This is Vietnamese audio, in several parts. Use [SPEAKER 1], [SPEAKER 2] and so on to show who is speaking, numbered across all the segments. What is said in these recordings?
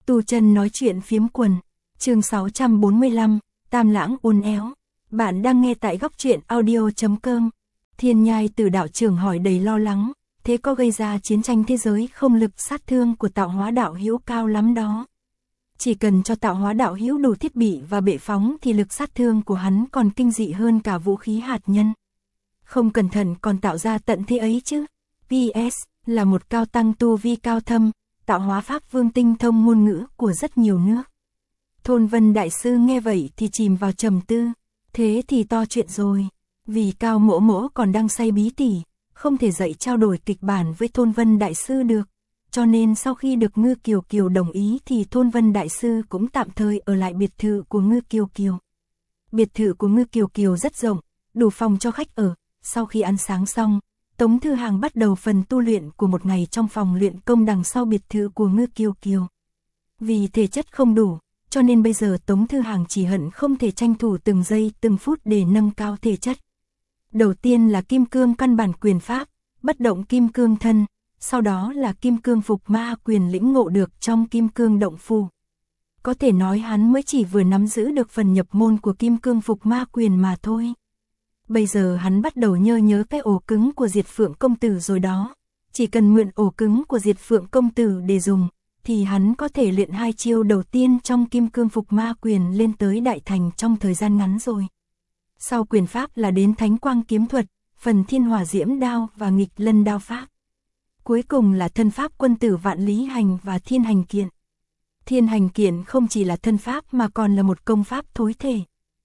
[SPEAKER 1] Tu Chân nói chuyện phiếm quần, chương 645, Tam Lãng uốn éo. Bạn đang nghe tại góc truyện audio.com. Thiên Nhai Tử đạo trưởng hỏi đầy lo lắng, thế có gây ra chiến tranh thế giới không? Lực sát thương của Tạo Hóa đạo hữu cao lắm đó. Chỉ cần cho Tạo Hóa đạo hữu đủ thiết bị và bệ phóng thì lực sát thương của hắn còn kinh dị hơn cả vũ khí hạt nhân. Không cẩn thận còn tạo ra tận thế ấy chứ. PS là một cao tăng tu vi cao thâm, Tạo Hóa Pháp Vương tinh thông ngôn ngữ của rất nhiều nước. Thôn Vân Đại Sư nghe vậy thì chìm vào trầm tư, thế thì to chuyện rồi, vì Cao Mỗ Mỗ còn đang say bí tỉ, không thể dậy trao đổi kịch bản với Thôn Vân Đại Sư được, cho nên sau khi được Ngư Kiều Kiều đồng ý thì Thôn Vân Đại Sư cũng tạm thời ở lại biệt thự của Ngư Kiều Kiều. Biệt thự của Ngư Kiều Kiều rất rộng, đủ phòng cho khách ở. Sau khi ăn sáng xong, Tống Thư Hàng bắt đầu phần tu luyện của một ngày trong phòng luyện công đằng sau biệt thự của Ngư Kiều Kiều. Vì thể chất không đủ, cho nên bây giờ Tống Thư Hàng chỉ hận không thể tranh thủ từng giây từng phút để nâng cao thể chất. Đầu tiên là Kim Cương căn bản quyền pháp, bất động Kim Cương thân, sau đó là Kim Cương phục ma quyền lĩnh ngộ được trong Kim Cương động phù. Có thể nói hắn mới chỉ vừa nắm giữ được phần nhập môn của Kim Cương phục ma quyền mà thôi. Bây giờ hắn bắt đầu nhớ cái ổ cứng của Diệt Phượng công tử rồi đó. Chỉ cần mượn ổ cứng của Diệt Phượng công tử để dùng, thì hắn có thể luyện hai chiêu đầu tiên trong Kim Cương phục ma quyền lên tới đại thành trong thời gian ngắn rồi. Sau quyền pháp là đến Thánh Quang kiếm thuật, phần Thiên Hỏa Diễm đao và Nghịch Lân đao pháp. Cuối cùng là thân pháp Quân tử Vạn Lý hành và Thiên hành kiện. Thiên hành kiện không chỉ là thân pháp mà còn là một công pháp thối thể.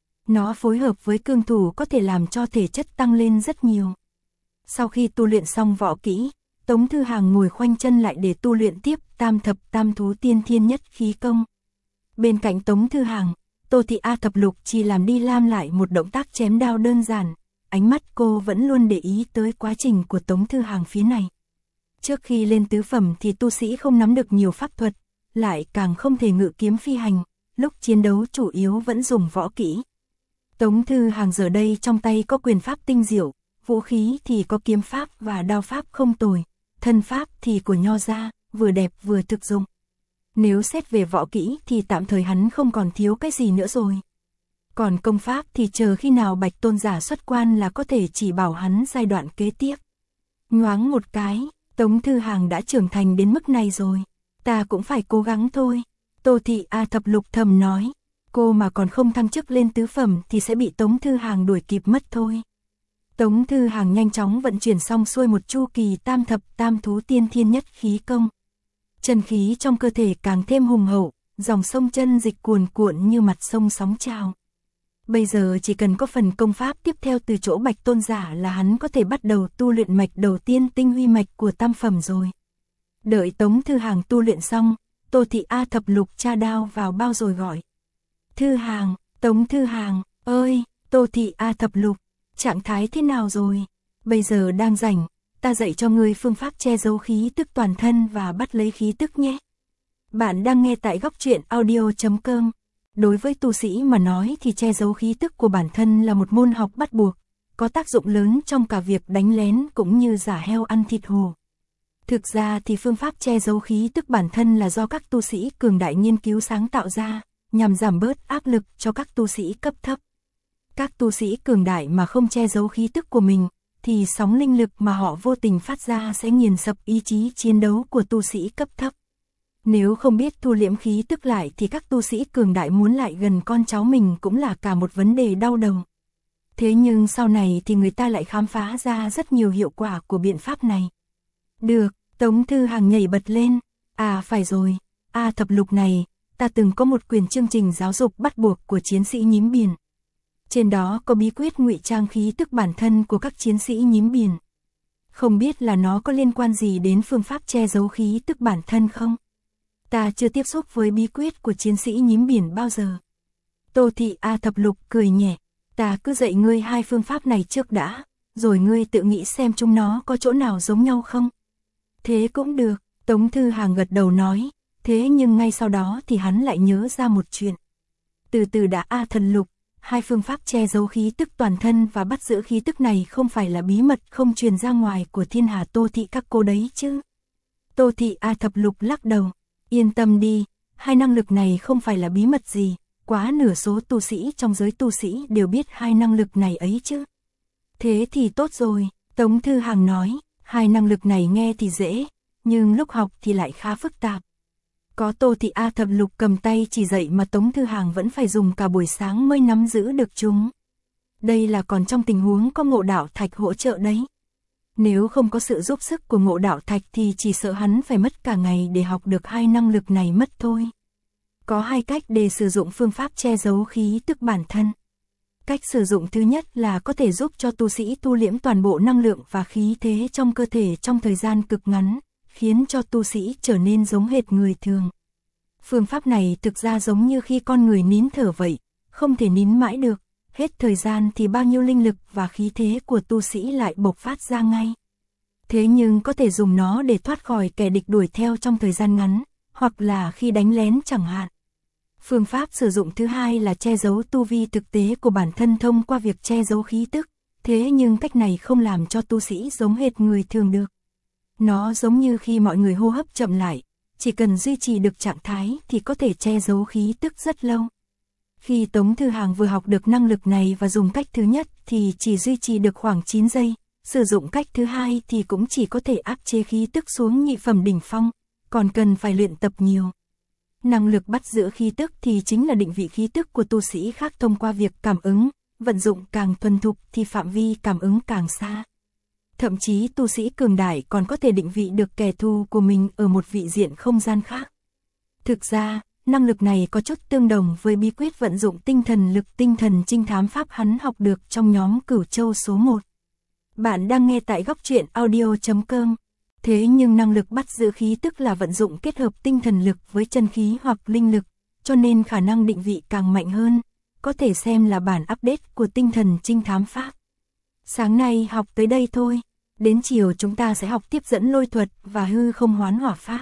[SPEAKER 1] Nó phối hợp với cương thủ có thể làm cho thể chất tăng lên rất nhiều. Sau khi tu luyện xong võ kỹ, Tống Thư Hàng ngồi khoanh chân lại để tu luyện tiếp Tam Thập Tam Thú Tiên Thiên Nhất Khí Công. Bên cạnh Tống Thư Hàng, Tô Thị A Thập Lục chỉ làm đi làm lại một động tác chém đao đơn giản, ánh mắt cô vẫn luôn để ý tới quá trình của Tống Thư Hàng phía này. Trước khi lên tứ phẩm thì tu sĩ không nắm được nhiều pháp thuật, lại càng không thể ngự kiếm phi hành, lúc chiến đấu chủ yếu vẫn dùng võ kỹ. Tống Thư Hàng giờ đây trong tay có quyền pháp tinh diệu, vũ khí thì có kiếm pháp và đao pháp không tồi, thân pháp thì của Nho gia, vừa đẹp vừa thực dụng. Nếu xét về võ kỹ thì tạm thời hắn không còn thiếu cái gì nữa rồi. Còn công pháp thì chờ khi nào Bạch Tôn giả xuất quan là có thể chỉ bảo hắn giai đoạn kế tiếp. Nhoáng một cái, Tống Thư Hàng đã trưởng thành đến mức này rồi, ta cũng phải cố gắng thôi. Tô Thị A Thập Lục thầm nói, cô mà còn không thăng chức lên tứ phẩm thì sẽ bị Tống Thư Hàng đuổi kịp mất thôi. Tống Thư Hàng nhanh chóng vận chuyển xong xuôi một chu kỳ Tam Thập Tam Thú Tiên Thiên Nhất Khí Công. Chân khí trong cơ thể càng thêm hùng hậu, dòng sông chân dịch cuồn cuộn như mặt sông sóng trào. Bây giờ chỉ cần có phần công pháp tiếp theo từ chỗ Bạch Tôn giả là hắn có thể bắt đầu tu luyện mạch đầu tiên tinh huy mạch của tam phẩm rồi. Đợi Tống Thư Hàng tu luyện xong, Tô Thị A Thập Lục tra đao vào bao rồi gọi. Thư Hàng, Tống Thư Hàng, ơi, Tô Thị A Thập Lục, trạng thái thế nào rồi? Bây giờ đang rảnh, ta dạy cho ngươi phương pháp che giấu khí tức toàn thân và bắt lấy khí tức nhé. Bạn đang nghe tại góc truyện audio.com. Đối với tu sĩ mà nói thì che giấu khí tức của bản thân là một môn học bắt buộc, có tác dụng lớn trong cả việc đánh lén cũng như giả heo ăn thịt hổ. Thực ra thì phương pháp che giấu khí tức bản thân là do các tu sĩ cường đại nghiên cứu sáng tạo ra, nhằm giảm bớt áp lực cho các tu sĩ cấp thấp. Các tu sĩ cường đại mà không che giấu khí tức của mình, thì sóng linh lực mà họ vô tình phát ra sẽ nghiền sập ý chí chiến đấu của tu sĩ cấp thấp. Nếu không biết thu liễm khí tức lại thì các tu sĩ cường đại muốn lại gần con cháu mình cũng là cả một vấn đề đau đầu. Thế nhưng sau này thì người ta lại khám phá ra rất nhiều hiệu quả của biện pháp này. Được, Tống Thư Hàng nhảy bật lên. À phải rồi, Thập Lục này, ta từng có một quyển chương trình giáo dục bắt buộc của chiến sĩ nhím biển. Trên đó có bí quyết ngụy trang khí tức bản thân của các chiến sĩ nhím biển. Không biết là nó có liên quan gì đến phương pháp che giấu khí tức bản thân không? Ta chưa tiếp xúc với bí quyết của chiến sĩ nhím biển bao giờ. Tô Thị A Thập Lục cười nhẹ, ta cứ dạy ngươi hai phương pháp này trước đã, rồi ngươi tự nghĩ xem chúng nó có chỗ nào giống nhau không? Thế cũng được, Tống Thư Hàng gật đầu nói, thế nhưng ngay sau đó thì hắn lại nhớ ra một chuyện. Từ từ đã A Thần Lục, hai phương pháp che giấu khí tức toàn thân và bắt giữ khí tức này không phải là bí mật không truyền ra ngoài của thiên hà Tô Thị các cô đấy chứ? Tô Thị A Thập Lục lắc đầu, yên tâm đi, hai năng lực này không phải là bí mật gì, quá nửa số tu sĩ trong giới tu sĩ đều biết hai năng lực này ấy chứ. Thế thì tốt rồi, Tống Thư Hàng nói, hai năng lực này nghe thì dễ, nhưng lúc học thì lại khá phức tạp. Có Tô Thị A Thập Lục cầm tay chỉ dạy mà Tống Thư Hàng vẫn phải dùng cả buổi sáng mới nắm giữ được chúng. Đây là còn trong tình huống có Ngộ Đạo Thạch hỗ trợ đấy. Nếu không có sự giúp sức của Ngộ Đạo Thạch thì chỉ sợ hắn phải mất cả ngày để học được hai năng lực này mất thôi. Có hai cách để sử dụng phương pháp che giấu khí tức bản thân. Cách sử dụng thứ nhất là có thể giúp cho tu sĩ tu liễm toàn bộ năng lượng và khí thế trong cơ thể trong thời gian cực ngắn, khiến cho tu sĩ trở nên giống hệt người thường. Phương pháp này thực ra giống như khi con người nín thở vậy, không thể nín mãi được, hết thời gian thì bao nhiêu linh lực và khí thế của tu sĩ lại bộc phát ra ngay. Thế nhưng có thể dùng nó để thoát khỏi kẻ địch đuổi theo trong thời gian ngắn, hoặc là khi đánh lén chẳng hạn. Phương pháp sử dụng thứ hai là che giấu tu vi thực tế của bản thân thông qua việc che giấu khí tức, thế nhưng cách này không làm cho tu sĩ giống hệt người thường được. Nó giống như khi mọi người hô hấp chậm lại, chỉ cần duy trì được trạng thái thì có thể che giấu khí tức rất lâu. Khi Tống Thư Hàng vừa học được năng lực này và dùng cách thứ nhất thì chỉ duy trì được khoảng 9 giây, sử dụng cách thứ hai thì cũng chỉ có thể áp chế khí tức xuống nhị phẩm đỉnh phong, còn cần phải luyện tập nhiều. Năng lực bắt giữ khí tức thì chính là định vị khí tức của tu sĩ khác thông qua việc cảm ứng, vận dụng càng thuần thục thì phạm vi cảm ứng càng xa. Thậm chí tu sĩ cường đại còn có thể định vị được kẻ thù của mình ở một vị diện không gian khác. Thực ra, năng lực này có chút tương đồng với bí quyết vận dụng tinh thần lực tinh thần trinh thám pháp hắn học được trong nhóm Cửu Châu số 1. Bạn đang nghe tại Góc Truyện Audio.com. Thế nhưng năng lực bắt giữ khí tức là vận dụng kết hợp tinh thần lực với chân khí hoặc linh lực, cho nên khả năng định vị càng mạnh hơn, có thể xem là bản update của tinh thần trinh thám pháp. Sáng nay học tới đây thôi, đến chiều chúng ta sẽ học tiếp dẫn lôi thuật và hư không hoán hỏa pháp.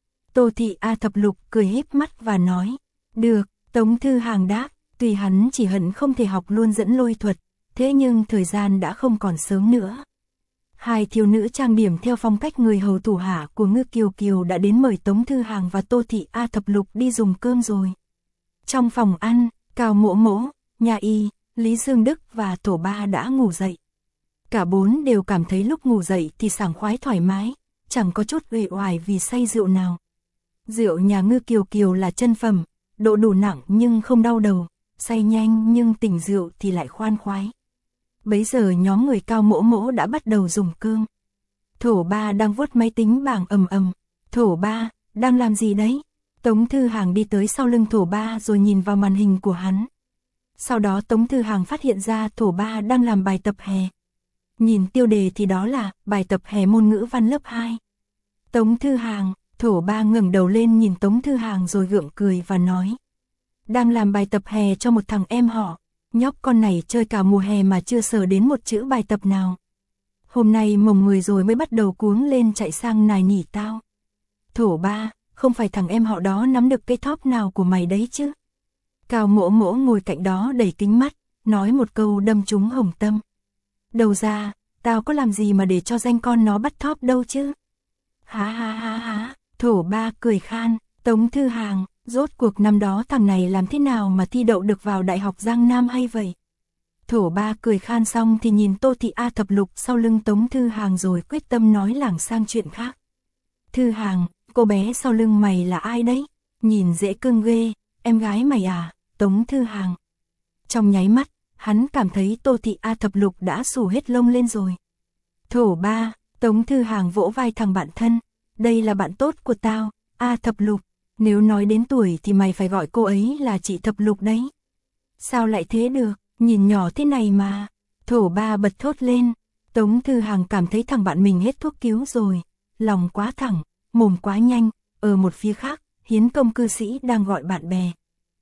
[SPEAKER 1] Tô Thị A Thập Lục cười híp mắt và nói, được, Tống Thư Hàng đáp, tuy hắn chỉ hận không thể học luôn dẫn lôi thuật, thế nhưng thời gian đã không còn sớm nữa. Hai thiếu nữ trang điểm theo phong cách người hầu thủ hạ của Ngư Kiều Kiều đã đến mời Tống Thư Hàng và Tô Thị A Thập Lục đi dùng cơm rồi. Trong phòng ăn, Cao Mỗ Mỗ, Nha Y, Lý Dương Đức và Thổ Ba đã ngủ dậy. Cả bốn đều cảm thấy lúc ngủ dậy thì sảng khoái thoải mái, chẳng có chút uể oải vì say rượu nào. Rượu nhà Ngư Kiều Kiều là chân phẩm, độ đủ nặng nhưng không đau đầu, say nhanh nhưng tỉnh rượu thì lại khoan khoái. Bấy giờ nhóm người Cao Mỗ Mỗ đã bắt đầu dùng cơm. Thổ Ba đang vuốt máy tính bảng ầm ầm. Thổ Ba, đang làm gì đấy? Tống Thư Hàng đi tới sau lưng Thổ Ba rồi nhìn vào màn hình của hắn. Sau đó Tống Thư Hàng phát hiện ra Thổ Ba đang làm bài tập hè. Nhìn tiêu đề thì đó là bài tập hè môn ngữ văn lớp 2. Tống Thư Hàng, Thổ Ba ngẩng đầu lên nhìn Tống Thư Hàng rồi gượng cười và nói. Đang làm bài tập hè cho một thằng em họ. Nhóc con này chơi cả mùa hè mà chưa sờ đến một chữ bài tập nào. Hôm nay mồng 10 rồi mới bắt đầu cuống lên chạy sang nài nỉ tao. Thổ Ba, không phải thằng em họ đó nắm được cái top nào của mày đấy chứ? Cao Mỗ Mỗ ngồi cạnh đó đẩy kính mắt, nói một câu đâm trúng hồng tâm. Đầu ra, tao có làm gì mà để cho danh con nó bắt top đâu chứ? Há há há há, Thổ Ba cười khan, Tống Thư Hàng, rốt cuộc năm đó thằng này làm thế nào mà thi đậu được vào Đại học Giang Nam hay vậy? Thổ Ba cười khan xong thì nhìn Tô Thị A Thập Lục sau lưng Tống Thư Hàng rồi quyết tâm nói lảng sang chuyện khác. Thư Hàng, cô bé sau lưng mày là ai đấy? Nhìn dễ cưng ghê, em gái mày à? Tống Thư Hàng. Trong nháy mắt, hắn cảm thấy Tô Thị A Thập Lục đã xù hết lông lên rồi. Thổ Ba, Tống Thư Hàng vỗ vai thằng bạn thân. Đây là bạn tốt của tao, A Thập Lục. Nếu nói đến tuổi thì mày phải gọi cô ấy là chị Thập Lục đấy. Sao lại thế được, nhìn nhỏ thế này mà. Thổ Ba bật thốt lên. Tống Thư Hàng cảm thấy thằng bạn mình hết thuốc cứu rồi. Lòng quá thẳng, mồm quá nhanh. Ở một phía khác, Hiến Công cư sĩ đang gọi bạn bè.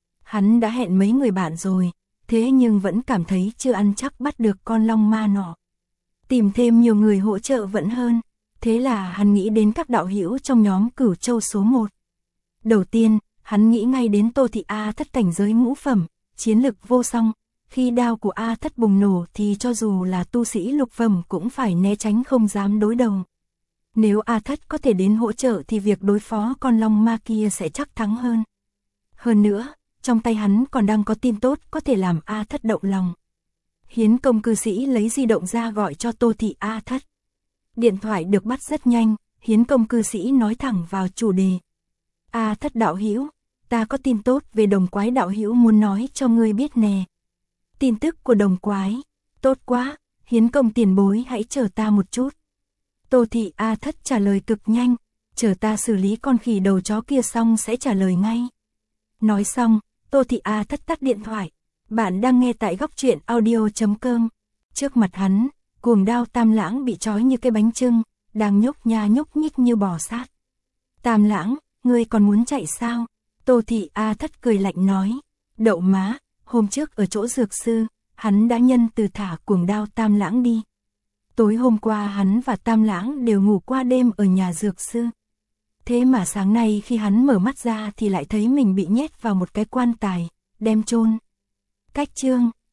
[SPEAKER 1] Hắn đã hẹn mấy người bạn rồi, thế nhưng vẫn cảm thấy chưa ăn chắc bắt được con long ma nọ. Tìm thêm nhiều người hỗ trợ vẫn hơn. Thế là hắn nghĩ đến các đạo hữu trong nhóm Cửu Châu số 1. Đầu tiên, hắn nghĩ ngay đến Tô Thị A Thất cảnh giới ngũ phẩm, chiến lực vô song. Khi đao của A Thất bùng nổ thì cho dù là tu sĩ lục phẩm cũng phải né tránh không dám đối đầu. Nếu A Thất có thể đến hỗ trợ thì việc đối phó con long ma kia sẽ chắc thắng hơn. Hơn nữa, trong tay hắn còn đang có tin tốt có thể làm A Thất động lòng. Hiến công cư sĩ lấy di động ra gọi cho Tô Thị A Thất. Điện thoại được bắt rất nhanh, hiến công cư sĩ nói thẳng vào chủ đề. A Thất đạo hữu, ta có tin tốt về Đồng Quái đạo hữu muốn nói cho ngươi biết nè. Tin tức của Đồng Quái, tốt quá, hiến công tiền bối hãy chờ ta một chút. Tô Thị A Thất trả lời cực nhanh, chờ ta xử lý con khỉ đầu chó kia xong sẽ trả lời ngay. Nói xong, Tô Thị A Thất tắt điện thoại. Bạn đang nghe tại góc truyện audio.com. Trước mặt hắn, Cuồng Đao Tam Lãng bị trói như cái bánh chưng, đang nhúc nha nhúc nhích như bò sát. Tam Lãng, ngươi còn muốn chạy sao? Tô Thị A Thất cười lạnh nói. Đậu má, hôm trước ở chỗ dược sư, hắn đã nhân từ thả Cuồng Đao Tam Lãng đi. Tối hôm qua hắn và Tam Lãng đều ngủ qua đêm ở nhà dược sư. Thế mà sáng nay khi hắn mở mắt ra thì lại thấy mình bị nhét vào một cái quan tài, đem chôn. Cách chương